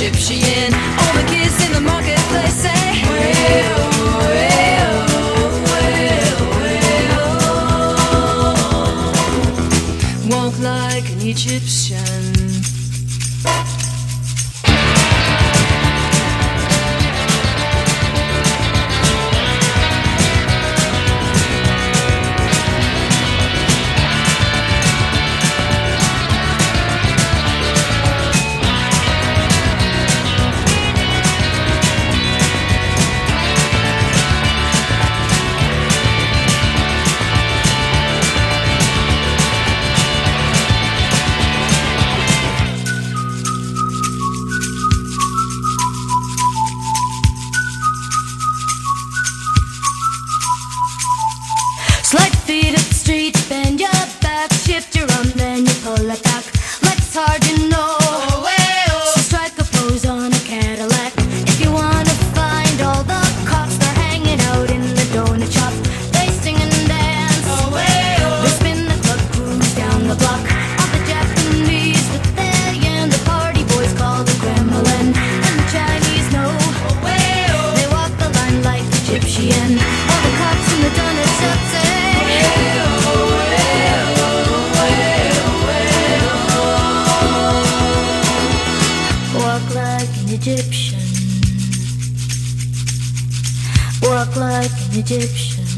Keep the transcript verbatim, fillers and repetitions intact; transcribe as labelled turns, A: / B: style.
A: Egyptian. All the kids in the marketplace say, way-oh, way-oh, way-oh, way-oh. Walk like an Egyptian.
B: Slide feet up the street, bend your back, shift your arm, then you pull it back. Like it's hard, you know. Oh, way, oh. So strike a pose on a Cadillac. If you wanna find all the cops, they're hanging out in the donut shop. They sing and dance. Oh, way, oh. They spin the club, cruise down the block. All the Japanese with their yen, the party boys call the Kremlin, and the Chinese know. Oh, way, oh. They walk the line like Egyptian. All the cops in the donut shop say, walk like an Egyptian. Walk like an Egyptian.